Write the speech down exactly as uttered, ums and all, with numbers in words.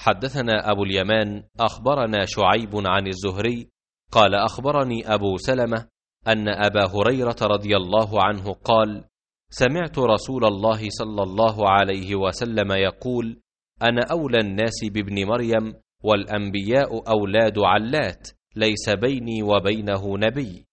حدثنا أبو اليمان أخبرنا شعيب عن الزهري قال أخبرني أبو سلمة أن أبا هريرة رضي الله عنه قال: سمعت رسول الله صلى الله عليه وسلم يقول: أنا أولى الناس بابن مريم، والأنبياء أولاد علات، ليس بيني وبينه نبي.